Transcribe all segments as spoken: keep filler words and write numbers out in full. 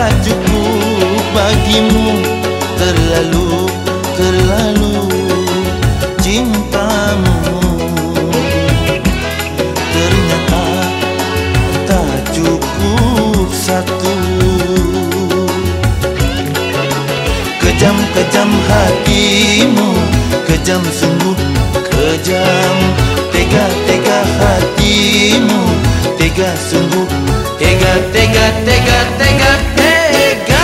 tak cukup bagimu. Terlalu, terlalu cintamu. Ternyata tak cukup satu. Kejam-kejam hatimu, kejam sungguh kejam. Tega-tega hatimu, tega sungguh. Tega, tega, tega, tega, tega.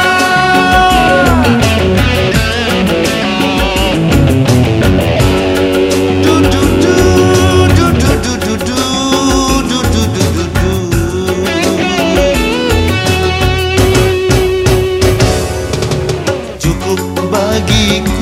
Du du du, du du du du du, du du du du du. Cukup bagiku.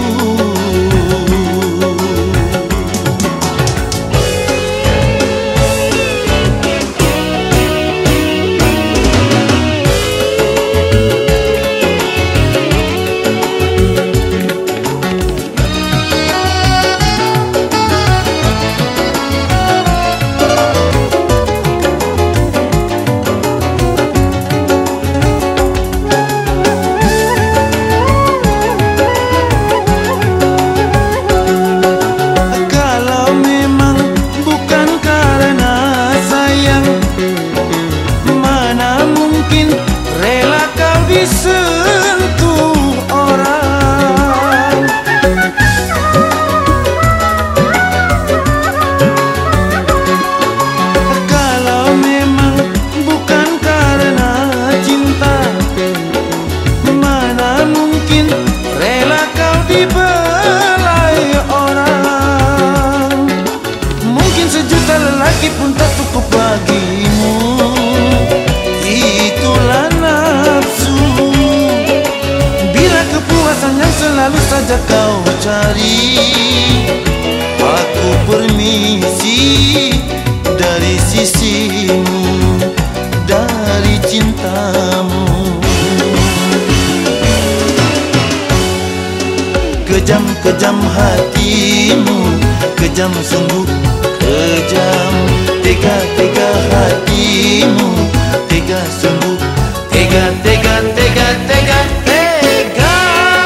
Rela kau disentuh orang. Kalau memang bukan karena cinta, mana mungkin rela kau dibelai orang. Mungkin sejuta lelaki pun tak cukup bagimu. Itulah nafsu. Bila kepuasan yang selalu saja kau cari, aku permisi dari sisimu, dari cintamu. Kejam-kejam hatimu, kejam sungguh kejam. Tega-tega hatimu, tega sungguh. Tega, tega, tega, tega, tega.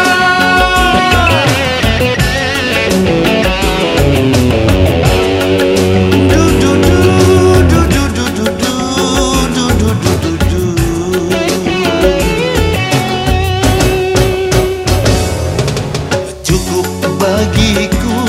Du du du, du du du du du, du du du du du. Cukup bagiku.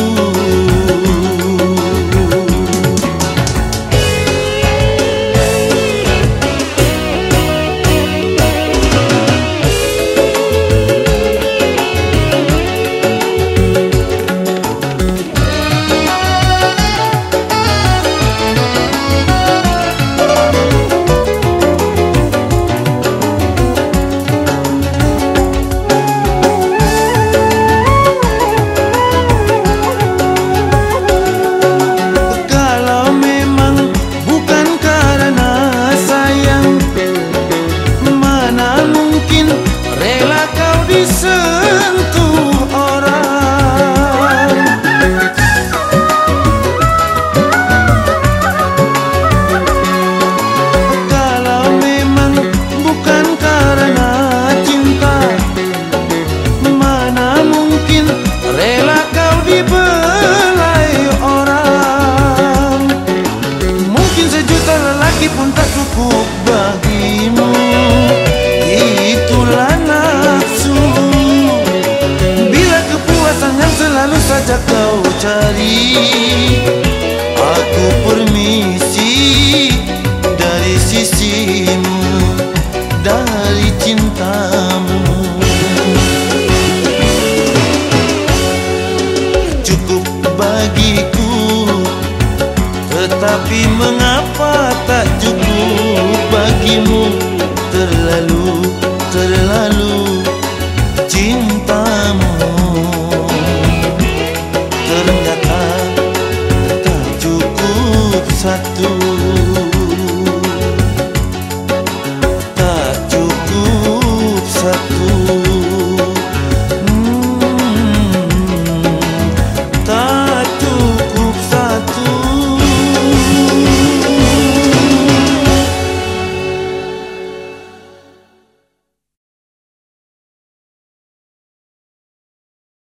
Rela kau disentuh orang. Kalau memang bukan karena cinta, mana mungkin rela kau dibelai orang. Mungkin sejuta lelaki pun tak cukup bagimu. Itulah nafsu. Bila kepuasan yang selalu saja kau cari, aku permisi dari sisimu, dari cintamu. Cukup bagiku. Tetapi mengapa tak cukup bagimu? Terlalu